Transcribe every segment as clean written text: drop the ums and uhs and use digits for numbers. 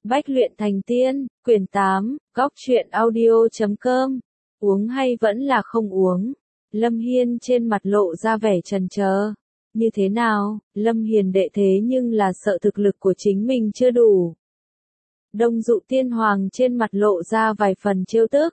Bách luyện thành tiên, quyển 8, góc truyện audio.com. Uống hay vẫn là không uống? Lâm Hiên trên mặt lộ ra vẻ chần chờ. Như thế nào, Lâm Hiền đệ thế nhưng là sợ thực lực của chính mình chưa đủ. Đông Dụ Tiên Hoàng trên mặt lộ ra vài phần trêu tức.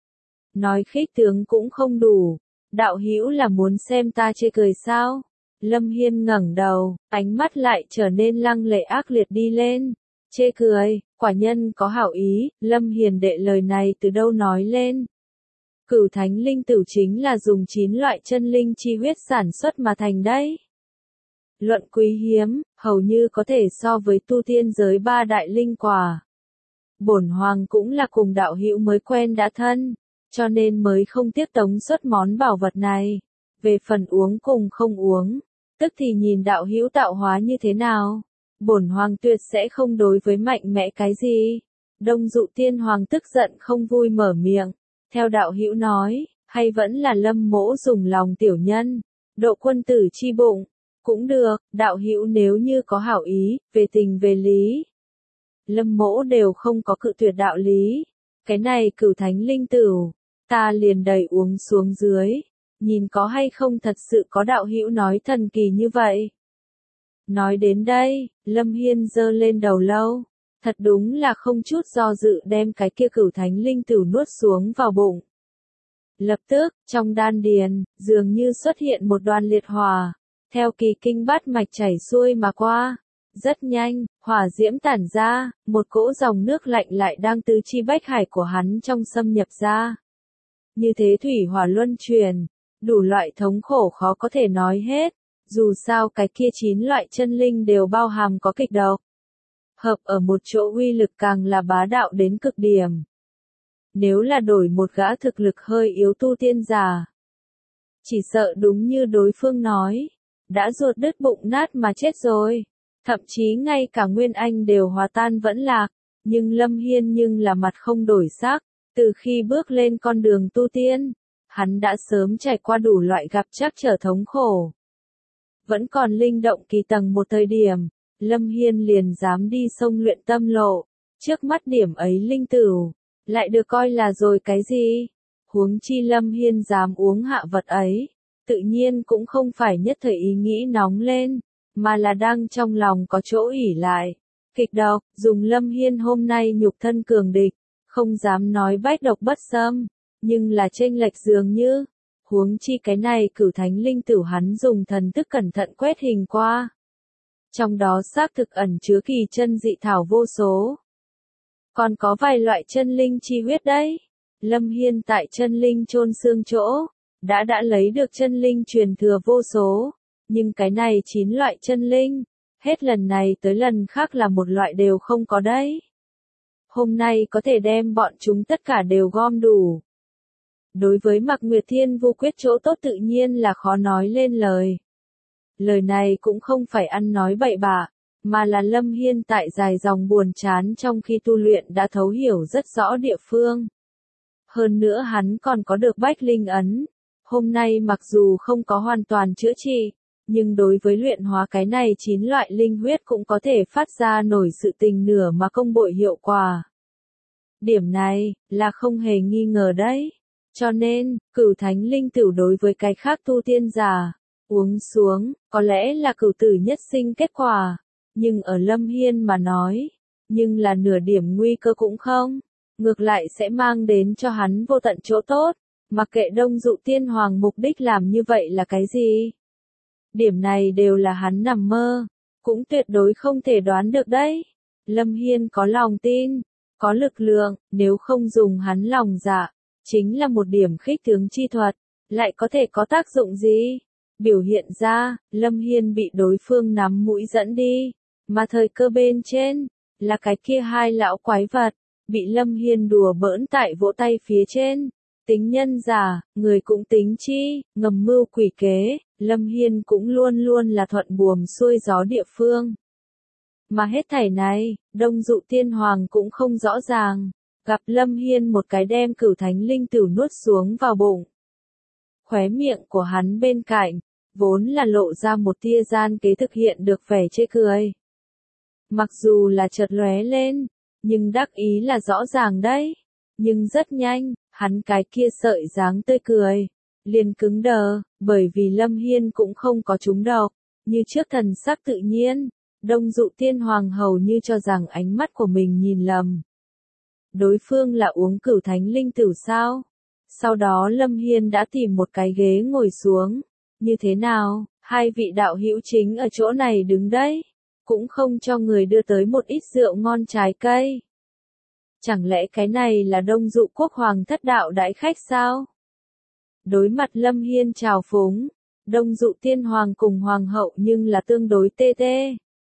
Nói khích tướng cũng không đủ. Đạo hữu là muốn xem ta chê cười sao? Lâm Hiên ngẩng đầu, ánh mắt lại trở nên lăng lệ ác liệt đi lên. Chê cười, quả nhân có hảo ý, Lâm Hiền đệ lời này từ đâu nói lên. Cửu thánh linh tử chính là dùng 9 loại chân linh chi huyết sản xuất mà thành đấy. Luận quý hiếm, hầu như có thể so với tu tiên giới 3 đại linh quả. Bổn hoàng cũng là cùng đạo hữu mới quen đã thân, cho nên mới không tiếc tống xuất món bảo vật này. Về phần uống cùng không uống, tức thì nhìn đạo hữu tạo hóa như thế nào. Bổn hoàng tuyệt sẽ không đối với mạnh mẽ cái gì. Đông Dụ Tiên Hoàng tức giận không vui mở miệng. Theo đạo hữu nói, hay vẫn là Lâm mỗ dùng lòng tiểu nhân, độ quân tử chi bụng. Cũng được, đạo hữu nếu như có hảo ý, về tình về lý. Lâm mỗ đều không có cự tuyệt đạo lý. Cái này cửu thánh linh tử, ta liền đẩy uống xuống dưới. Nhìn có hay không thật sự có đạo hữu nói thần kỳ như vậy. Nói đến đây, Lâm Hiên giơ lên đầu lâu. Thật đúng là không chút do dự đem cái kia cửu thánh linh tử nuốt xuống vào bụng. Lập tức, trong đan điền, dường như xuất hiện một đoàn liệt hỏa. Theo kỳ kinh bát mạch chảy xuôi mà qua. Rất nhanh, hỏa diễm tản ra, một cỗ dòng nước lạnh lại đang từ chi bách hải của hắn trong xâm nhập ra. Như thế thủy hỏa luân chuyển, đủ loại thống khổ khó có thể nói hết. Dù sao cái kia 9 loại chân linh đều bao hàm có kịch độc. Hợp ở một chỗ uy lực càng là bá đạo đến cực điểm. Nếu là đổi một gã thực lực hơi yếu tu tiên giả, chỉ sợ đúng như đối phương nói, đã ruột đứt bụng nát mà chết rồi. Thậm chí ngay cả nguyên anh đều hòa tan vẫn lạc. Nhưng Lâm Hiên nhưng là mặt không đổi sắc. Từ khi bước lên con đường tu tiên, hắn đã sớm trải qua đủ loại gặp trắc trở thống khổ. Vẫn còn linh động kỳ tầng một thời điểm, Lâm Hiên liền dám đi sông luyện tâm lộ. Trước mắt điểm ấy linh tử, lại được coi là rồi cái gì? Huống chi Lâm Hiên dám uống hạ vật ấy, tự nhiên cũng không phải nhất thời ý nghĩ nóng lên, mà là đang trong lòng có chỗ ỷ lại. Kịch độc, dùng Lâm Hiên hôm nay nhục thân cường địch, không dám nói bách độc bất xâm, nhưng là chênh lệch dường như. Huống chi cái này cửu thánh linh tử hắn dùng thần thức cẩn thận quét hình qua. Trong đó xác thực ẩn chứa kỳ chân dị thảo vô số. Còn có vài loại chân linh chi huyết đấy. Lâm Hiên tại chân linh chôn xương chỗ, đã lấy được chân linh truyền thừa vô số. Nhưng cái này 9 loại chân linh, hết lần này tới lần khác là một loại đều không có đấy. Hôm nay có thể đem bọn chúng tất cả đều gom đủ. Đối với Mạc Nguyệt Thiên Vu Quyết chỗ tốt tự nhiên là khó nói lên lời. Lời này cũng không phải ăn nói bậy bạ, mà là Lâm Hiên tại dài dòng buồn chán trong khi tu luyện đã thấu hiểu rất rõ địa phương. Hơn nữa hắn còn có được Bách Linh Ấn. Hôm nay mặc dù không có hoàn toàn chữa trị, nhưng đối với luyện hóa cái này 9 loại linh huyết cũng có thể phát ra nổi sự tình nửa mà công bội hiệu quả. Điểm này, là không hề nghi ngờ đấy. Cho nên, cửu thánh linh tử đối với cái khác tu tiên giả, uống xuống, có lẽ là cửu tử nhất sinh kết quả. Nhưng ở Lâm Hiên mà nói, nhưng là nửa điểm nguy cơ cũng không. Ngược lại sẽ mang đến cho hắn vô tận chỗ tốt. Mặc kệ Đông Dụ Tiên Hoàng mục đích làm như vậy là cái gì. Điểm này đều là hắn nằm mơ. Cũng tuyệt đối không thể đoán được đấy. Lâm Hiên có lòng tin, có lực lượng, nếu không dùng hắn lòng dạ. Chính là một điểm khích tướng chi thuật, lại có thể có tác dụng gì? Biểu hiện ra, Lâm Hiên bị đối phương nắm mũi dẫn đi, mà thời cơ bên trên, là cái kia hai lão quái vật, bị Lâm Hiên đùa bỡn tại vỗ tay phía trên. Tính nhân giả, người cũng tính chi, ngầm mưu quỷ kế, Lâm Hiên cũng luôn luôn là thuận buồm xuôi gió địa phương. Mà hết thảy này, Đông Dụ Tiên Hoàng cũng không rõ ràng. Gặp Lâm Hiên một cái đem cửu thánh linh tử nuốt xuống vào bụng. Khóe miệng của hắn bên cạnh, vốn là lộ ra một tia gian kế thực hiện được vẻ chê cười. Mặc dù là chợt lóe lên, Nhưng đắc ý là rõ ràng đấy. Nhưng rất nhanh, hắn cái kia sợi dáng tươi cười liền cứng đờ, bởi vì Lâm Hiên cũng không có trúng độc, như trước thần sắc tự nhiên. Đông Dụ Tiên Hoàng hầu như cho rằng ánh mắt của mình nhìn lầm. Đối phương là uống Cửu Thánh Linh Tửu sao? Sau đó Lâm Hiên đã tìm một cái ghế ngồi xuống. Như thế nào, hai vị đạo hữu chính ở chỗ này đứng đấy, cũng không cho người đưa tới một ít rượu ngon trái cây. Chẳng lẽ cái này là Đông Dụ Quốc Hoàng thất đạo đại khách sao? Đối mặt Lâm Hiên trào phúng, Đông Dụ Tiên Hoàng cùng Hoàng hậu nhưng là tương đối tê tê.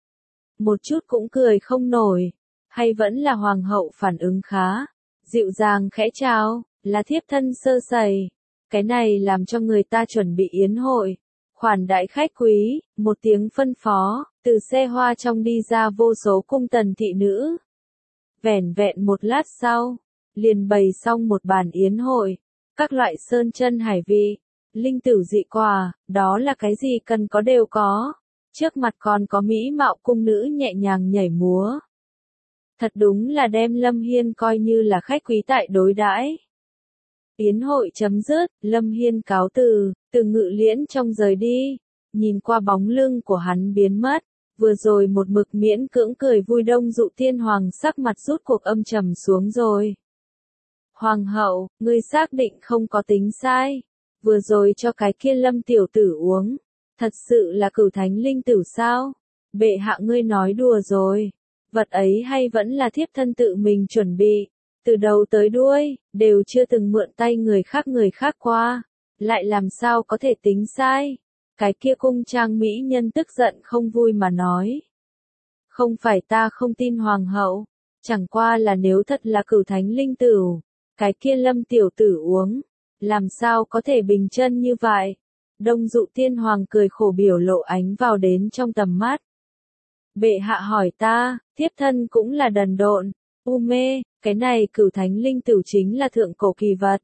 Một chút cũng cười không nổi, hay vẫn là Hoàng hậu phản ứng khá, dịu dàng khẽ chào, là thiếp thân sơ sẩy. Cái này làm cho người ta chuẩn bị yến hội. Khoản đại khách quý, một tiếng phân phó, từ xe hoa trong đi ra vô số cung tần thị nữ. Vẻn vẹn một lát sau, liền bày xong một bàn yến hội, các loại sơn chân hải vị, linh tửu dị quà, đó là cái gì cần có đều có. Trước mặt còn có mỹ mạo cung nữ nhẹ nhàng nhảy múa. Thật đúng là đem Lâm Hiên coi như là khách quý tại đối đãi. Yến hội chấm dứt, Lâm Hiên cáo từ Ngự Liễn trong rời đi, nhìn qua bóng lưng của hắn biến mất, vừa rồi một mực miễn cưỡng cười vui Đông Dụ Tiên Hoàng sắc mặt rút cuộc âm trầm xuống rồi. Hoàng hậu, ngươi xác định không có tính sai, vừa rồi cho cái kia Lâm tiểu tử uống, thật sự là Cửu Thánh Linh Tửu sao? Bệ hạ ngươi nói đùa rồi, vật ấy hay vẫn là thiếp thân tự mình chuẩn bị. Từ đầu tới đuôi, đều chưa từng mượn tay người khác qua, lại làm sao có thể tính sai. Cái kia cung trang mỹ nhân tức giận không vui mà nói. Không phải ta không tin Hoàng hậu, chẳng qua là nếu thật là Cửu Thánh Linh Tửu, cái kia Lâm tiểu tử uống, làm sao có thể bình chân như vậy. Đông Dụ Tiên Hoàng cười khổ biểu lộ ánh vào đến trong tầm mắt. Bệ hạ hỏi ta, thiếp thân cũng là đần độn, u mê. Cái này Cửu Thánh Linh Tửu chính là thượng cổ kỳ vật.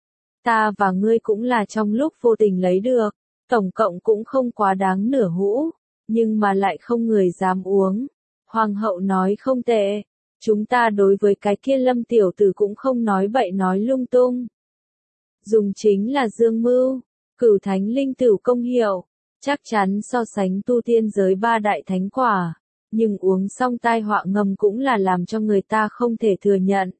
Ta và ngươi cũng là trong lúc vô tình lấy được, tổng cộng cũng không quá đáng nửa hũ, nhưng mà lại không người dám uống. Hoàng hậu nói không tệ, chúng ta đối với cái kia Lâm tiểu tử cũng không nói bậy nói lung tung. Dùng chính là dương mưu, Cửu Thánh Linh Tửu công hiệu, chắc chắn so sánh tu tiên giới ba đại thánh quả. Nhưng uống xong tai họa ngầm cũng là làm cho người ta không thể thừa nhận.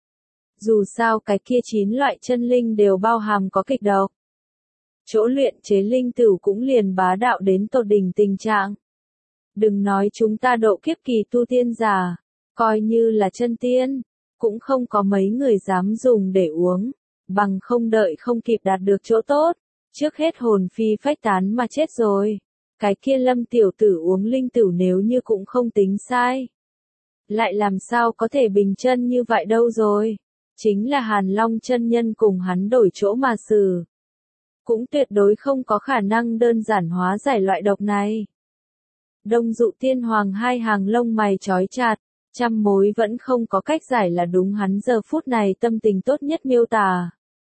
Dù sao cái kia 9 loại chân linh đều bao hàm có kịch độc. Chỗ luyện chế linh tửu cũng liền bá đạo đến tột đỉnh tình trạng. Đừng nói chúng ta độ kiếp kỳ tu tiên giả, coi như là chân tiên, cũng không có mấy người dám dùng để uống, bằng không đợi không kịp đạt được chỗ tốt, trước hết hồn phi phách tán mà chết rồi. Cái kia Lâm tiểu tử uống linh tửu nếu như cũng không tính sai. Lại làm sao có thể bình chân như vậy đâu rồi. Chính là Hàn Long chân nhân cùng hắn đổi chỗ mà xử. Cũng tuyệt đối không có khả năng đơn giản hóa giải loại độc này. Đông Dụ Tiên Hoàng hai hàng lông mày chói chặt, trăm mối vẫn không có cách giải là đúng hắn giờ phút này tâm tình tốt nhất miêu tả.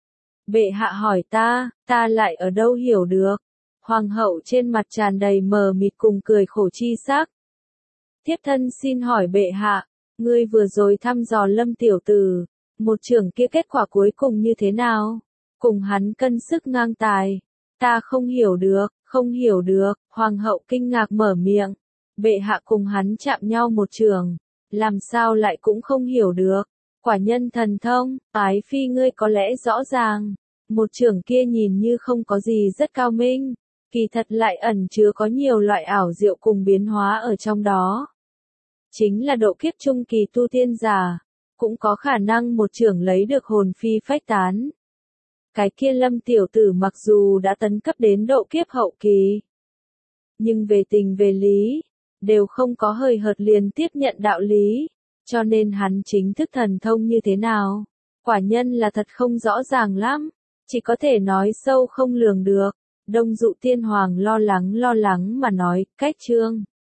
Bệ hạ hỏi ta lại ở đâu hiểu được. Hoàng hậu trên mặt tràn đầy mờ mịt cùng cười khổ chi sắc. Thiếp thân xin hỏi bệ hạ, ngươi vừa rồi thăm dò Lâm tiểu tử, một trưởng kia kết quả cuối cùng như thế nào? Cùng hắn cân sức ngang tài. Ta không hiểu được, hoàng hậu kinh ngạc mở miệng. Bệ hạ cùng hắn chạm nhau một trường, làm sao lại cũng không hiểu được. Quả nhân thần thông, ái phi ngươi có lẽ rõ ràng. Một trưởng kia nhìn như không có gì rất cao minh, kỳ thật lại ẩn chứa có nhiều loại ảo diệu cùng biến hóa ở trong đó. Chính là độ kiếp trung kỳ tu tiên giả, cũng có khả năng một trưởng lấy được hồn phi phách tán. Cái kia Lâm tiểu tử mặc dù đã tấn cấp đến độ kiếp hậu kỳ, nhưng về tình về lý, đều không có hời hợt liền tiếp nhận đạo lý, cho nên hắn chính thức thần thông như thế nào, quả nhân là thật không rõ ràng lắm, chỉ có thể nói sâu không lường được. Đông Dụ Tiên Hoàng lo lắng mà nói, cách chương.